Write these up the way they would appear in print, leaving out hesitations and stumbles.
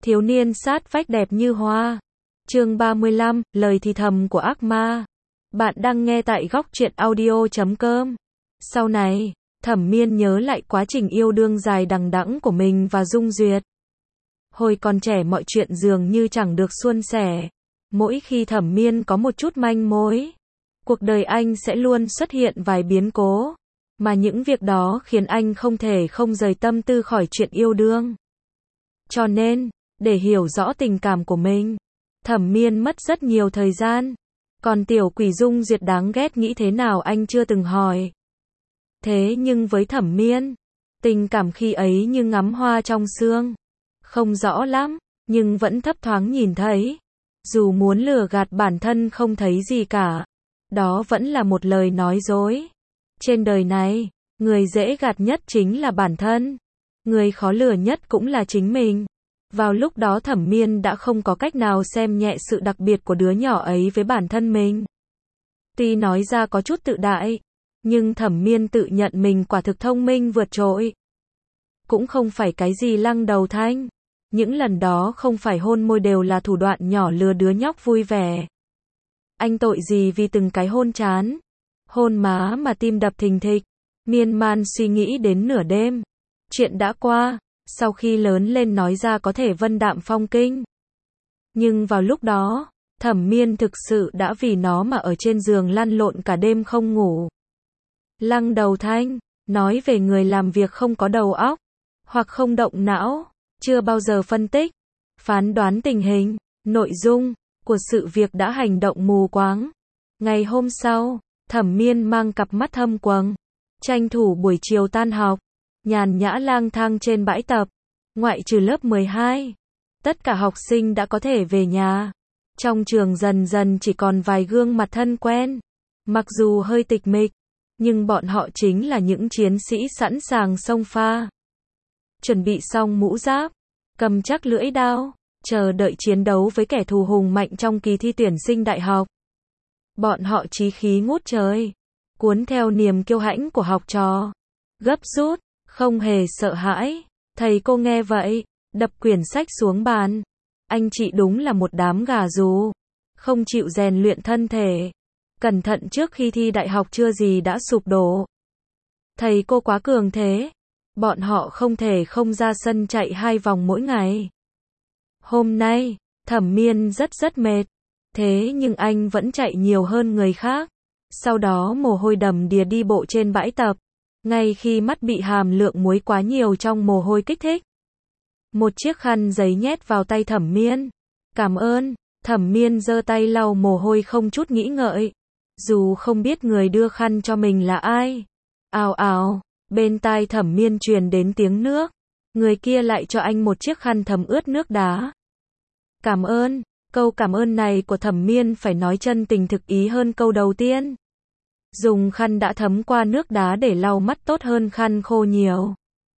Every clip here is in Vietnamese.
Thiếu niên sát vách đẹp như hoa. Chương 35, lời thì thầm của ác ma. Bạn đang nghe tại góc truyện audio.com. Sau này, Thẩm Miên nhớ lại quá trình yêu đương dài đằng đẵng của mình và Dung Duyệt. Hồi còn trẻ mọi chuyện dường như chẳng được suôn sẻ. Mỗi khi Thẩm Miên có một chút manh mối, cuộc đời anh sẽ luôn xuất hiện vài biến cố. Mà những việc đó khiến anh không thể không rời tâm tư khỏi chuyện yêu đương. Cho nên, để hiểu rõ tình cảm của mình, Thẩm Miên mất rất nhiều thời gian. Còn tiểu quỷ Dung Duyệt đáng ghét nghĩ thế nào anh chưa từng hỏi. Thế nhưng với Thẩm Miên, tình cảm khi ấy như ngắm hoa trong sương. Không rõ lắm, nhưng vẫn thấp thoáng nhìn thấy. Dù muốn lừa gạt bản thân không thấy gì cả, đó vẫn là một lời nói dối. Trên đời này, người dễ gạt nhất chính là bản thân. Người khó lừa nhất cũng là chính mình. Vào lúc đó Thẩm Miên đã không có cách nào xem nhẹ sự đặc biệt của đứa nhỏ ấy với bản thân mình. Tuy nói ra có chút tự đại, nhưng Thẩm Miên tự nhận mình quả thực thông minh vượt trội. Cũng không phải cái gì lăng đầu thanh. Những lần đó không phải hôn môi đều là thủ đoạn nhỏ lừa đứa nhóc vui vẻ. Anh tội gì vì từng cái hôn chán, hôn má mà tim đập thình thịch, miên man suy nghĩ đến nửa đêm. Chuyện đã qua, sau khi lớn lên nói ra có thể vân đạm phong kinh. Nhưng vào lúc đó, Thẩm Miên thực sự đã vì nó mà ở trên giường lăn lộn cả đêm không ngủ. Lăng đầu thanh, nói về người làm việc không có đầu óc, hoặc không động não, chưa bao giờ phân tích, phán đoán tình hình, nội dung của sự việc đã hành động mù quáng. Ngày hôm sau, Thẩm Miên mang cặp mắt thâm quầng, tranh thủ buổi chiều tan học, nhàn nhã lang thang trên bãi tập. Ngoại trừ lớp 12, tất cả học sinh đã có thể về nhà. Trong trường dần dần chỉ còn vài gương mặt thân quen. Mặc dù hơi tịch mịch, nhưng bọn họ chính là những chiến sĩ sẵn sàng xông pha. Chuẩn bị xong mũ giáp, cầm chắc lưỡi đao, chờ đợi chiến đấu với kẻ thù hùng mạnh trong kỳ thi tuyển sinh đại học. Bọn họ chí khí ngút trời, cuốn theo niềm kiêu hãnh của học trò, gấp rút, không hề sợ hãi. Thầy cô nghe vậy, đập quyển sách xuống bàn. Anh chị đúng là một đám gà rú, không chịu rèn luyện thân thể. Cẩn thận trước khi thi đại học chưa gì đã sụp đổ. Thầy cô quá cường thế, bọn họ không thể không ra sân chạy 2 vòng mỗi ngày. Hôm nay, Thẩm Miên rất mệt. Thế nhưng anh vẫn chạy nhiều hơn người khác. Sau đó mồ hôi đầm đìa đi bộ trên bãi tập. Ngay khi mắt bị hàm lượng muối quá nhiều trong mồ hôi kích thích. Một chiếc khăn giấy nhét vào tay Thẩm Miên. Cảm ơn. Thẩm Miên giơ tay lau mồ hôi không chút nghĩ ngợi. Dù không biết người đưa khăn cho mình là ai. Ào ào, bên tai Thẩm Miên truyền đến tiếng nước. Người kia lại cho anh một chiếc khăn thấm ướt nước đá. Cảm ơn. Câu cảm ơn này của Thẩm Miên phải nói chân tình thực ý hơn câu đầu tiên. Dùng khăn đã thấm qua nước đá để lau mắt tốt hơn khăn khô nhiều.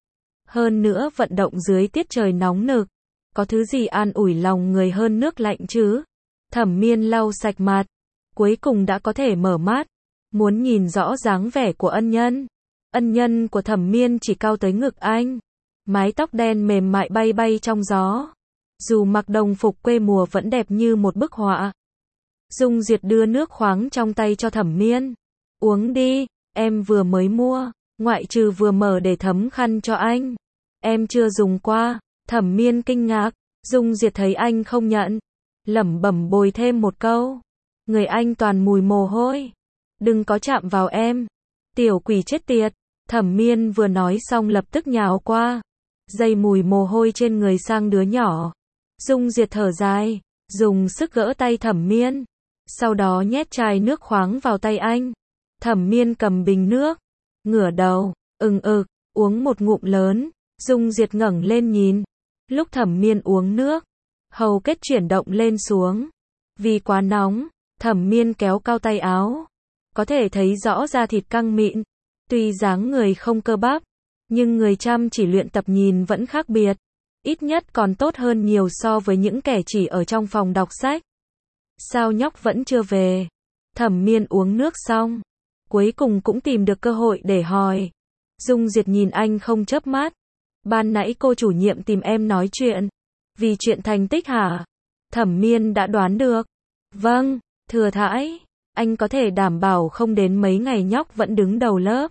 Hơn nữa vận động dưới tiết trời nóng nực. Có thứ gì an ủi lòng người hơn nước lạnh chứ? Thẩm Miên lau sạch mặt. Cuối cùng đã có thể mở mắt. Muốn nhìn rõ dáng vẻ của ân nhân. Ân nhân của Thẩm Miên chỉ cao tới ngực anh. Mái tóc đen mềm mại bay bay trong gió. Dù mặc đồng phục quê mùa vẫn đẹp như một bức họa. Dung Duyệt đưa nước khoáng trong tay cho Thẩm Miên. Uống đi, em vừa mới mua, ngoại trừ vừa mở để thấm khăn cho anh. Em chưa dùng qua. Thẩm Miên kinh ngạc. Dung Duyệt thấy anh không nhận, lẩm bẩm bồi thêm một câu. Người anh toàn mùi mồ hôi. Đừng có chạm vào em. Tiểu quỷ chết tiệt. Thẩm Miên vừa nói xong lập tức nhào qua. Dây mùi mồ hôi trên người sang đứa nhỏ. Dung Duyệt thở dài, dùng sức gỡ tay Thẩm Miên. Sau đó nhét chai nước khoáng vào tay anh. Thẩm Miên cầm bình nước, ngửa đầu, uống một ngụm lớn. Dung Duyệt ngẩng lên nhìn. Lúc Thẩm Miên uống nước, hầu kết chuyển động lên xuống. Vì quá nóng, Thẩm Miên kéo cao tay áo. Có thể thấy rõ da thịt căng mịn. Tuy dáng người không cơ bắp, nhưng người chăm chỉ luyện tập nhìn vẫn khác biệt. Ít nhất còn tốt hơn nhiều so với những kẻ chỉ ở trong phòng đọc sách. Sao nhóc vẫn chưa về? Thẩm Miên uống nước xong, cuối cùng cũng tìm được cơ hội để hỏi. Dung Duyệt nhìn anh không chớp mắt. Ban nãy cô chủ nhiệm tìm em nói chuyện. Vì chuyện thành tích hả? Thẩm Miên đã đoán được. Vâng, thừa thãi, anh có thể đảm bảo không đến mấy ngày nhóc vẫn đứng đầu lớp.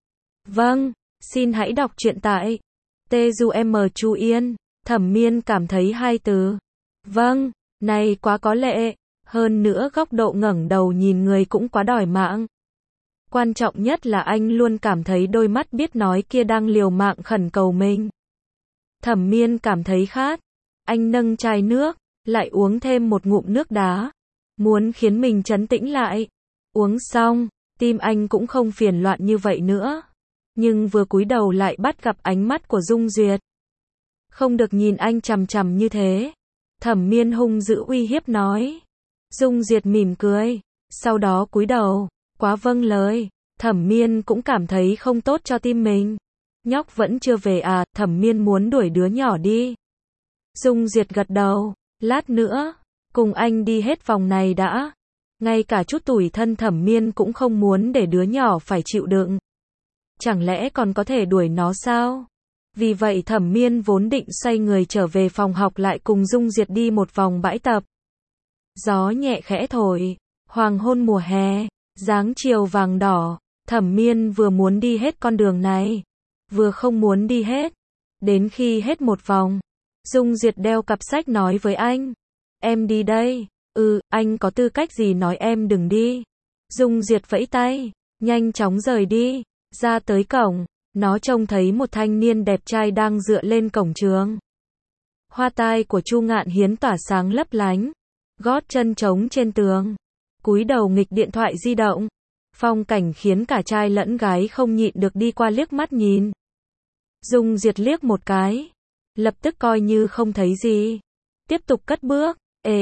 Vâng, xin hãy đọc truyện tại Tezuem Chu Yên. Thẩm Miên cảm thấy hai từ. Vâng, này quá có lệ. Hơn nữa góc độ ngẩng đầu nhìn người cũng quá đòi mạng. Quan trọng nhất là anh luôn cảm thấy đôi mắt biết nói kia đang liều mạng khẩn cầu mình. Thẩm Miên cảm thấy khát. Anh nâng chai nước, lại uống thêm một ngụm nước đá. Muốn khiến mình trấn tĩnh lại. Uống xong, tim anh cũng không phiền loạn như vậy nữa. Nhưng vừa cúi đầu lại bắt gặp ánh mắt của Dung Duyệt. Không được nhìn anh chằm chằm như thế. Thẩm Miên hung dữ uy hiếp nói. Dung Duyệt mỉm cười, sau đó cúi đầu, quá vâng lời. Thẩm Miên cũng cảm thấy không tốt cho tim mình. Nhóc vẫn chưa về à, Thẩm Miên muốn đuổi đứa nhỏ đi. Dung Duyệt gật đầu, lát nữa, cùng anh đi hết vòng này đã. Ngay cả chút tủi thân Thẩm Miên cũng không muốn để đứa nhỏ phải chịu đựng. Chẳng lẽ còn có thể đuổi nó sao? Vì vậy Thẩm Miên vốn định xoay người trở về phòng học lại cùng Dung Duyệt đi một vòng bãi tập. Gió nhẹ khẽ thổi, hoàng hôn mùa hè, dáng chiều vàng đỏ, Thẩm Miên vừa muốn đi hết con đường này, vừa không muốn đi hết. Đến khi hết một vòng, Dung Duyệt đeo cặp sách nói với anh. Em đi đây. Anh có tư cách gì nói em đừng đi. Dung Duyệt vẫy tay, nhanh chóng rời đi, ra tới cổng, nó trông thấy một thanh niên đẹp trai đang dựa lên cổng trường. Hoa tai của Chu Ngạn Hiến tỏa sáng lấp lánh, gót chân trống trên tường, cúi đầu nghịch điện thoại di động. Phong cảnh khiến cả trai lẫn gái không nhịn được đi qua liếc mắt nhìn. Dung Duyệt liếc một cái, lập tức coi như không thấy gì, tiếp tục cất bước.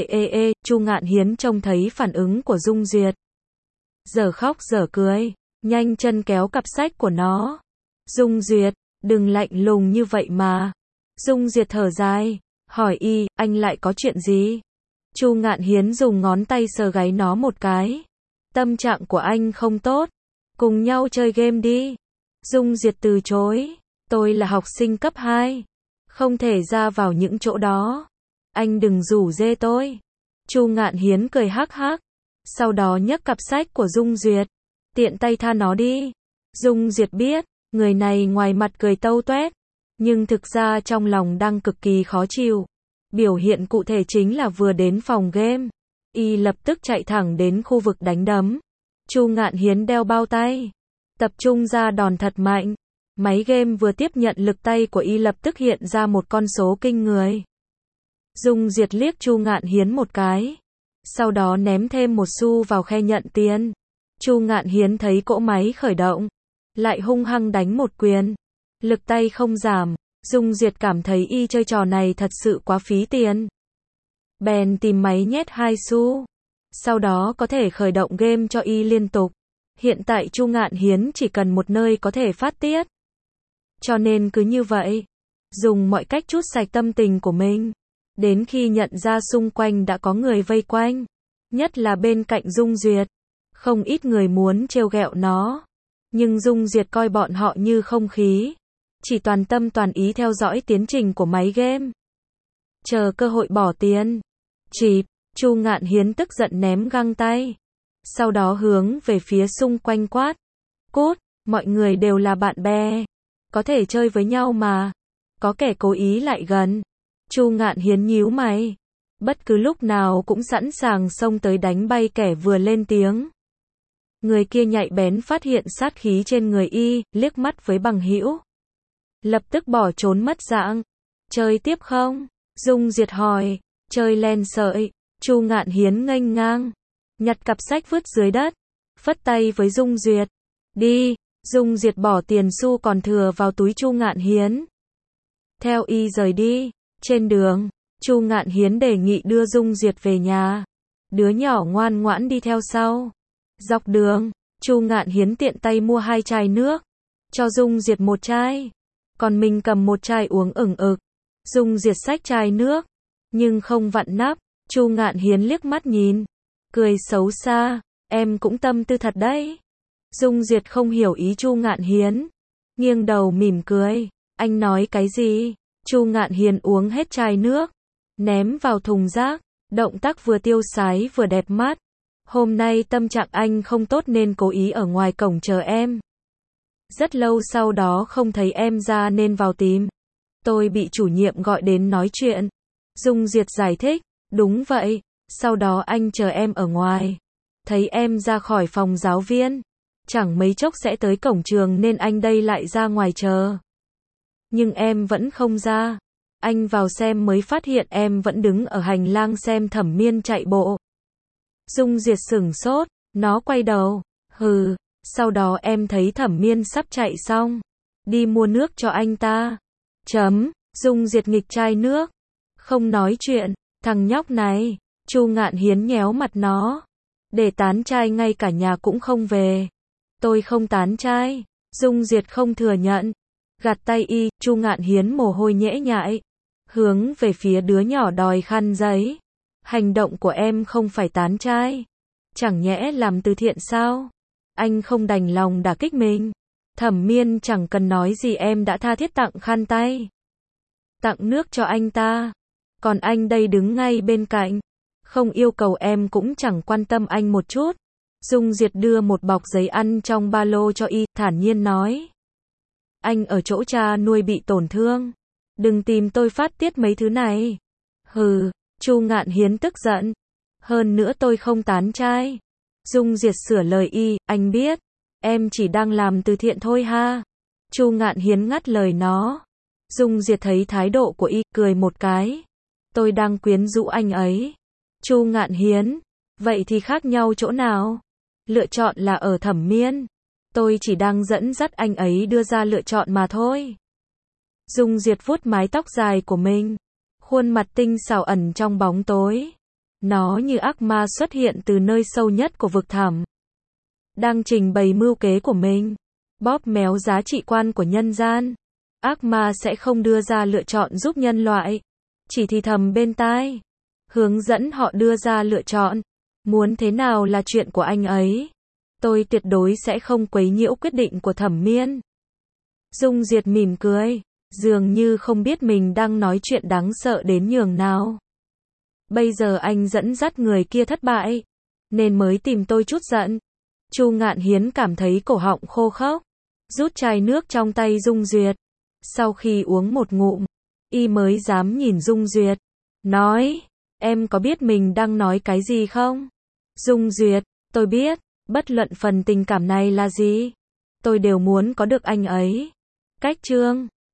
Chu Ngạn Hiến trông thấy phản ứng của Dung Duyệt, giờ khóc giờ cười, nhanh chân kéo cặp sách của nó. Dung Duyệt, đừng lạnh lùng như vậy mà. Dung Duyệt thở dài, hỏi anh lại có chuyện gì? Chu Ngạn Hiến dùng ngón tay sờ gáy nó một cái. Tâm trạng của anh không tốt, cùng nhau chơi game đi. Dung Duyệt từ chối, tôi là học sinh cấp 2, không thể ra vào những chỗ đó. Anh đừng rủ rê tôi. Chu Ngạn Hiến cười hắc hắc, sau đó nhấc cặp sách của Dung Duyệt, tiện tay tha nó đi. Dung Duyệt biết, người này ngoài mặt cười tâu tuét, nhưng thực ra trong lòng đang cực kỳ khó chịu. Biểu hiện cụ thể chính là vừa đến phòng game, lập tức chạy thẳng đến khu vực đánh đấm. Chu Ngạn Hiến đeo bao tay, tập trung ra đòn thật mạnh. Máy game vừa tiếp nhận lực tay của lập tức hiện ra một con số kinh người. Dung Duyệt liếc Chu Ngạn Hiến một cái, sau đó ném thêm một xu vào khe nhận tiền. Chu Ngạn Hiến thấy cỗ máy khởi động, lại hung hăng đánh một quyền. Lực tay không giảm, Dung Duyệt cảm thấy chơi trò này thật sự quá phí tiền. Bèn tìm máy nhét 2 xu, sau đó có thể khởi động game cho liên tục. Hiện tại Chu Ngạn Hiến chỉ cần một nơi có thể phát tiết. Cho nên cứ như vậy, dùng mọi cách trút sạch tâm tình của mình. Đến khi nhận ra xung quanh đã có người vây quanh, nhất là bên cạnh Dung Duyệt, không ít người muốn trêu ghẹo nó. Nhưng Dung Duyệt coi bọn họ như không khí, chỉ toàn tâm toàn ý theo dõi tiến trình của máy game, chờ cơ hội bỏ tiền. Chịp, Chu Ngạn Hiến tức giận ném găng tay, sau đó hướng về phía xung quanh quát. Cút, mọi người đều là bạn bè, có thể chơi với nhau mà, có kẻ cố ý lại gần. Chu Ngạn Hiến nhíu mày, bất cứ lúc nào cũng sẵn sàng xông tới đánh bay kẻ vừa lên tiếng. Người kia nhạy bén phát hiện sát khí trên người liếc mắt với bằng hữu, lập tức bỏ trốn mất dạng. Chơi tiếp không? Dung Duyệt hỏi. Chơi len sợi. Chu Ngạn Hiến nghênh ngang, nhặt cặp sách vứt dưới đất, phất tay với Dung Duyệt. Đi. Dung Duyệt bỏ tiền xu còn thừa vào túi Chu Ngạn Hiến, theo rời đi. Trên đường, Chu Ngạn Hiến đề nghị đưa Dung Duyệt về nhà, đứa nhỏ ngoan ngoãn đi theo sau. Dọc đường, Chu Ngạn Hiến tiện tay mua 2 chai nước, cho Dung Duyệt 1 chai, còn mình cầm 1 chai uống ửng ực. Dung Duyệt xách chai nước, nhưng không vặn nắp. Chu Ngạn Hiến liếc mắt nhìn, cười xấu xa, em cũng tâm tư thật đấy. Dung Duyệt không hiểu ý Chu Ngạn Hiến, nghiêng đầu mỉm cười. Anh nói cái gì? Chu Ngạn Hiến uống hết chai nước, ném vào thùng rác, động tác vừa tiêu sái vừa đẹp mắt. Hôm nay tâm trạng anh không tốt nên cố ý ở ngoài cổng chờ em. Rất lâu sau đó không thấy em ra nên vào tìm. Tôi bị chủ nhiệm gọi đến nói chuyện. Dung Duyệt giải thích, đúng vậy, sau đó anh chờ em ở ngoài. Thấy em ra khỏi phòng giáo viên, chẳng mấy chốc sẽ tới cổng trường nên anh đây lại ra ngoài chờ. Nhưng em vẫn không ra. Anh vào xem mới phát hiện em vẫn đứng ở hành lang xem Thẩm Miên chạy bộ. Dung Duyệt sửng sốt, nó quay đầu, hừ, sau đó em thấy Thẩm Miên sắp chạy xong, đi mua nước cho anh ta. Dung Duyệt nghịch chai nước, không nói chuyện, thằng nhóc này, Chu Ngạn Hiến nhéo mặt nó, để tán trai ngay cả nhà cũng không về. Tôi không tán trai, Dung Duyệt không thừa nhận, gạt tay y, Chu Ngạn Hiến mồ hôi nhễ nhại, hướng về phía đứa nhỏ đòi khăn giấy. Hành động của em không phải tán trai, chẳng nhẽ làm từ thiện sao? Anh không đành lòng đả kích mình. Thẩm Miên chẳng cần nói gì em đã tha thiết tặng khăn tay, tặng nước cho anh ta. Còn anh đây đứng ngay bên cạnh, không yêu cầu em cũng chẳng quan tâm anh một chút. Dung Duyệt đưa một bọc giấy ăn trong ba lô cho y, thản nhiên nói. Anh ở chỗ cha nuôi bị tổn thương, đừng tìm tôi phát tiết mấy thứ này. Hừ, Chu Ngạn Hiến tức giận. Hơn nữa tôi không tán trai. Dung Duyệt sửa lời y, anh biết, em chỉ đang làm từ thiện thôi ha. Chu Ngạn Hiến ngắt lời nó. Dung Duyệt thấy thái độ của y, cười một cái. Tôi đang quyến rũ anh ấy. Chu Ngạn Hiến, vậy thì khác nhau chỗ nào? Lựa chọn là ở Thẩm Miên. Tôi chỉ đang dẫn dắt anh ấy đưa ra lựa chọn mà thôi. Dung Duyệt vuốt mái tóc dài của mình, khuôn mặt tinh xảo ẩn trong bóng tối. Nó như ác ma xuất hiện từ nơi sâu nhất của vực thẳm, đang trình bày mưu kế của mình, bóp méo giá trị quan của nhân gian. Ác ma sẽ không đưa ra lựa chọn giúp nhân loại, chỉ thì thầm bên tai, hướng dẫn họ đưa ra lựa chọn. Muốn thế nào là chuyện của anh ấy. Tôi tuyệt đối sẽ không quấy nhiễu quyết định của Thẩm Miên. Dung Duyệt mỉm cười, dường như không biết mình đang nói chuyện đáng sợ đến nhường nào. Bây giờ anh dẫn dắt người kia thất bại, nên mới tìm tôi chút giận. Chu Ngạn Hiến cảm thấy cổ họng khô khốc, rút chai nước trong tay Dung Duyệt. Sau khi uống một ngụm, y mới dám nhìn Dung Duyệt, nói, em có biết mình đang nói cái gì không? Dung Duyệt, tôi biết, bất luận phần tình cảm này là gì, tôi đều muốn có được anh ấy. Cách chương